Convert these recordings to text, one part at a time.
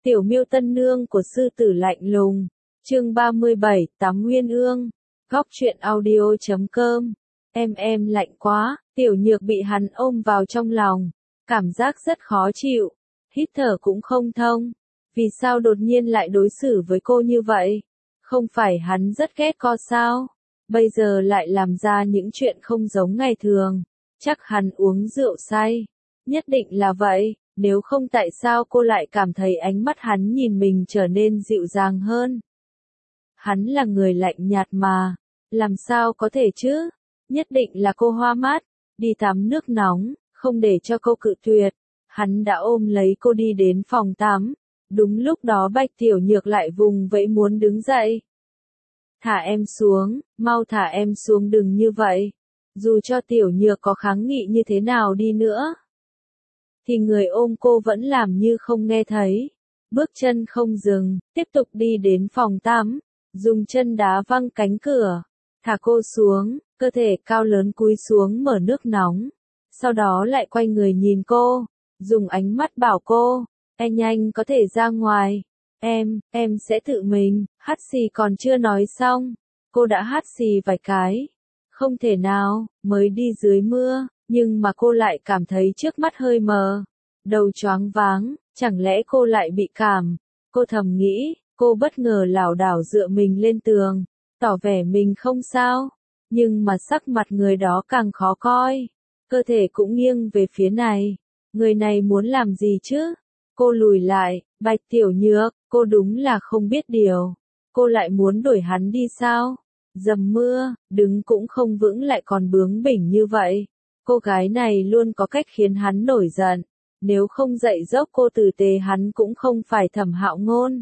Tiểu Miêu tân nương của sư tử lạnh lùng. Chương 37, Tám Nguyên Ương. Góc truyện audio.com. Em lạnh quá, Tiểu Nhược bị hắn ôm vào trong lòng. Cảm giác rất khó chịu. Hít thở cũng không thông. Vì sao đột nhiên lại đối xử với cô như vậy? Không phải hắn rất ghét cô sao? Bây giờ lại làm ra những chuyện không giống ngày thường. Chắc hắn uống rượu say. Nhất định là vậy. Nếu không tại sao cô lại cảm thấy ánh mắt hắn nhìn mình trở nên dịu dàng hơn? Hắn là người lạnh nhạt mà, làm sao có thể chứ? Nhất định là cô hoa mắt, đi tắm nước nóng, không để cho cô cự tuyệt. Hắn đã ôm lấy cô đi đến phòng tắm. Đúng lúc đó Bạch Tiểu Nhược lại vùng vẫy muốn đứng dậy. Thả em xuống, mau thả em xuống đừng như vậy. Dù cho Tiểu Nhược có kháng nghị như thế nào đi nữa, thì người ôm cô vẫn làm như không nghe thấy. Bước chân không dừng, tiếp tục đi đến phòng tắm, dùng chân đá văng cánh cửa, thả cô xuống, cơ thể cao lớn cúi xuống mở nước nóng. Sau đó lại quay người nhìn cô, dùng ánh mắt bảo cô, nhanh có thể ra ngoài. Em sẽ tự mình, hắt xì còn chưa nói xong, cô đã hắt xì vài cái. Không thể nào, mới đi dưới mưa, nhưng mà cô lại cảm thấy trước mắt hơi mờ, đầu choáng váng, chẳng lẽ cô lại bị cảm? Cô thầm nghĩ, cô bất ngờ lảo đảo dựa mình lên tường, tỏ vẻ mình không sao, nhưng mà sắc mặt người đó càng khó coi, cơ thể cũng nghiêng về phía này. Người này muốn làm gì chứ? Cô lùi lại, Bạch Tiểu Nhược, cô đúng là không biết điều. Cô lại muốn đuổi hắn đi sao? Dầm mưa, đứng cũng không vững lại còn bướng bỉnh như vậy. Cô gái này luôn có cách khiến hắn nổi giận. Nếu không dạy dỗ cô tử tế hắn cũng không phải Thẩm Hạo Ngôn.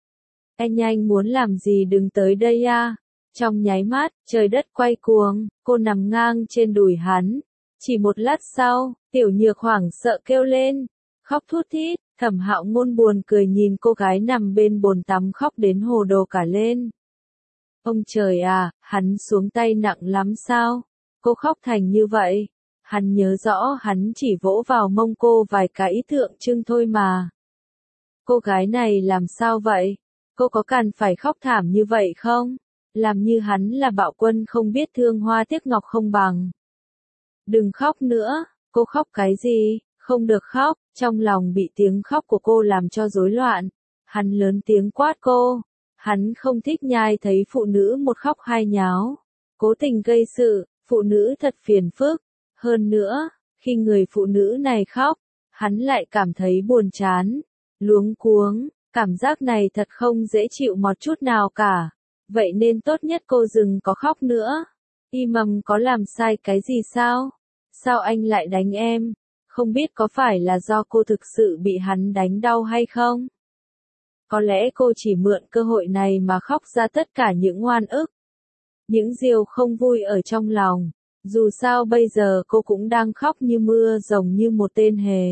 Anh muốn làm gì đừng tới đây à? Trong nháy mắt, trời đất quay cuồng, cô nằm ngang trên đùi hắn. Chỉ một lát sau, Tiểu Nhược hoảng sợ kêu lên, khóc thút thít. Thẩm Hạo Ngôn buồn cười nhìn cô gái nằm bên bồn tắm khóc đến hồ đồ cả lên. Ông trời à, hắn xuống tay nặng lắm sao? Cô khóc thành như vậy. Hắn nhớ rõ hắn chỉ vỗ vào mông cô vài cái ý tượng trưng thôi mà. Cô gái này làm sao vậy? Cô có cần phải khóc thảm như vậy không? Làm như hắn là bạo quân không biết thương hoa tiếc ngọc không bằng. Đừng khóc nữa, cô khóc cái gì? Không được khóc, trong lòng bị tiếng khóc của cô làm cho rối loạn. Hắn lớn tiếng quát cô. Hắn không thích nhai thấy phụ nữ một khóc hai nháo. Cố tình gây sự, phụ nữ thật phiền phức. Hơn nữa, khi người phụ nữ này khóc, hắn lại cảm thấy buồn chán, luống cuống, cảm giác này thật không dễ chịu một chút nào cả. Vậy nên tốt nhất cô đừng có khóc nữa. Imam có làm sai cái gì sao? Sao anh lại đánh em? Không biết có phải là do cô thực sự bị hắn đánh đau hay không? Có lẽ cô chỉ mượn cơ hội này mà khóc ra tất cả những oan ức, những điều không vui ở trong lòng. Dù sao bây giờ cô cũng đang khóc như mưa rồng như một tên hề.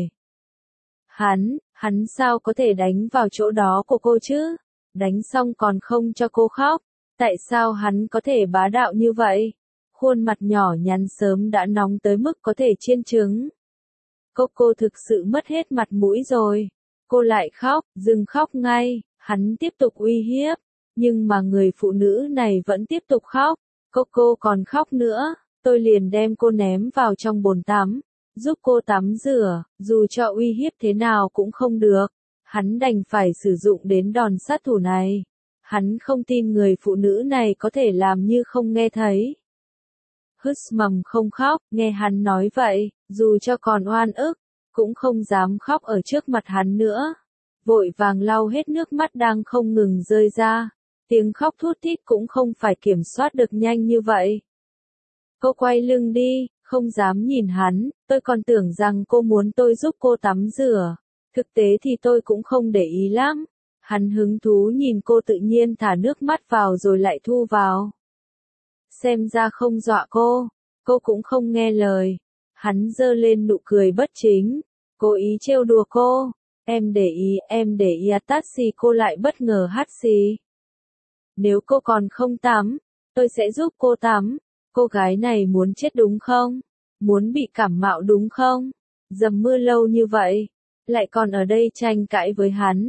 Hắn sao có thể đánh vào chỗ đó của cô chứ? Đánh xong còn không cho cô khóc. Tại sao hắn có thể bá đạo như vậy? Khuôn mặt nhỏ nhắn sớm đã nóng tới mức có thể chiên trứng. Cô thực sự mất hết mặt mũi rồi. Cô lại khóc, dừng khóc ngay. Hắn tiếp tục uy hiếp. Nhưng mà người phụ nữ này vẫn tiếp tục khóc. Cô còn khóc nữa. Tôi liền đem cô ném vào trong bồn tắm, giúp cô tắm rửa, dù cho uy hiếp thế nào cũng không được. Hắn đành phải sử dụng đến đòn sát thủ này. Hắn không tin người phụ nữ này có thể làm như không nghe thấy. Husmầm không khóc, nghe hắn nói vậy, dù cho còn oan ức, cũng không dám khóc ở trước mặt hắn nữa. Vội vàng lau hết nước mắt đang không ngừng rơi ra. Tiếng khóc thút thít cũng không phải kiểm soát được nhanh như vậy. Cô quay lưng đi, không dám nhìn hắn, tôi còn tưởng rằng cô muốn tôi giúp cô tắm rửa. Thực tế thì tôi cũng không để ý lắm. Hắn hứng thú nhìn cô tự nhiên thả nước mắt vào rồi lại thu vào. Xem ra không dọa cô cũng không nghe lời. Hắn giơ lên nụ cười bất chính, cố ý trêu đùa cô. Em để ý à taxi cô lại bất ngờ hắt xì. Nếu cô còn không tắm, tôi sẽ giúp cô tắm. Cô gái này muốn chết đúng không? Muốn bị cảm mạo đúng không? Dầm mưa lâu như vậy, lại còn ở đây tranh cãi với hắn.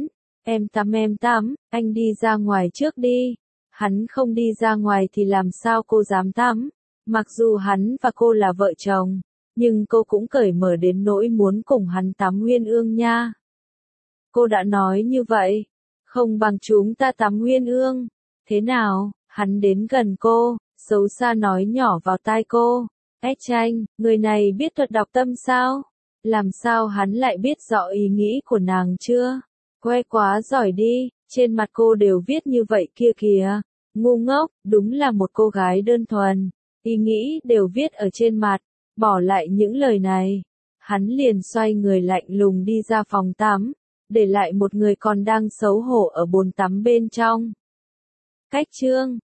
Em tắm, anh đi ra ngoài trước đi. Hắn không đi ra ngoài thì làm sao cô dám tắm? Mặc dù hắn và cô là vợ chồng, nhưng cô cũng cởi mở đến nỗi muốn cùng hắn tắm Uyên Ương nha. Cô đã nói như vậy, không bằng chúng ta tắm Uyên Ương. Thế nào? Hắn đến gần cô, xấu xa nói nhỏ vào tai cô. Tranh, người này biết thuật đọc tâm sao? Làm sao hắn lại biết rõ ý nghĩ của nàng chưa? Que quá giỏi đi, trên mặt cô đều viết như vậy kia kìa. Ngu ngốc, đúng là một cô gái đơn thuần. Ý nghĩ đều viết ở trên mặt, bỏ lại những lời này. Hắn liền xoay người lạnh lùng đi ra phòng tắm, để lại một người còn đang xấu hổ ở bồn tắm bên trong. Cách chương